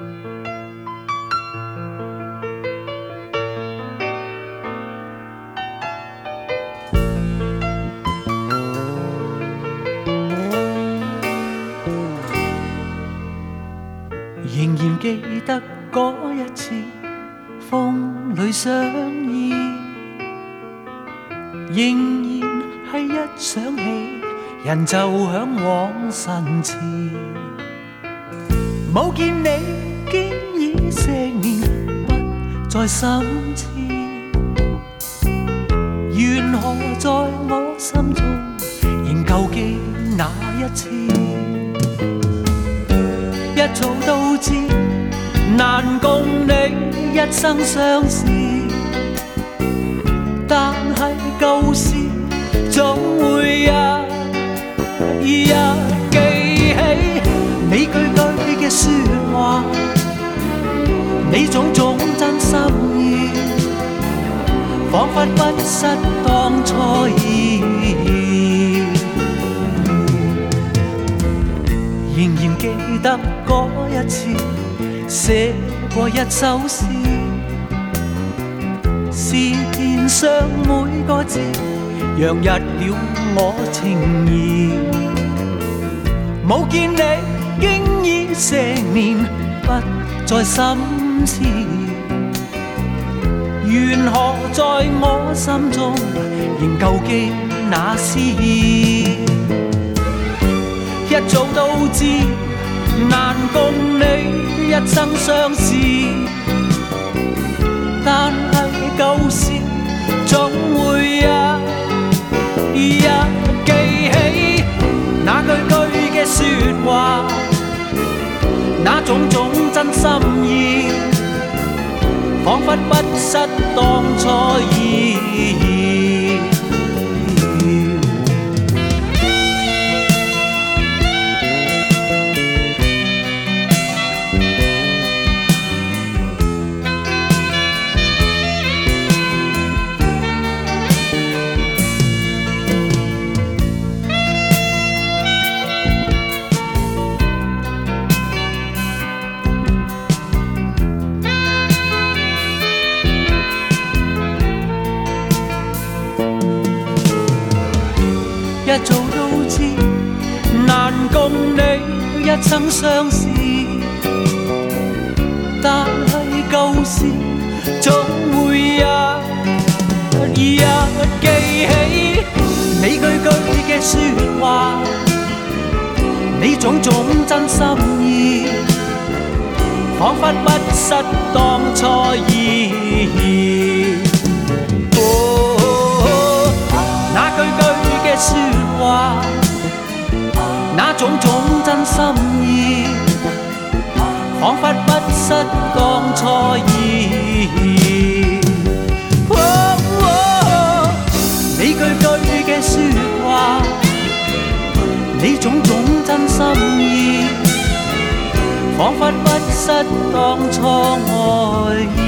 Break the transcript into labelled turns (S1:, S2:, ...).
S1: 仍然記得嗰一次風裏相依，仍然係一想起人就向往神前。冇見你經已成年，不再心痴，緣何在我心中仍舊記那一次？一早都知難共你一生相思，但係舊事總會一記起你句句嘅說話，你種種真心意，彷彿不失當初意。仍然記得嗰一次寫過一首詩，是填上每個字，洋溢了我情意。冇見你經已成年，不再心痴，緣何在我心中仍舊記那詩意？一早都知難共你一生相思，但係舊事總會一記起那句句嘅說話，那種種真心意，彷彿不失當初意。一早都知難共你一生相思，但係舊事總會一記起你句句嘅說話，你種種真心意，彷彿不失當初意。那句句嘅說話，那種種真心意，彷彿不失當初意。你句句嘅說話，你種種真心意，彷彿不失當初愛意。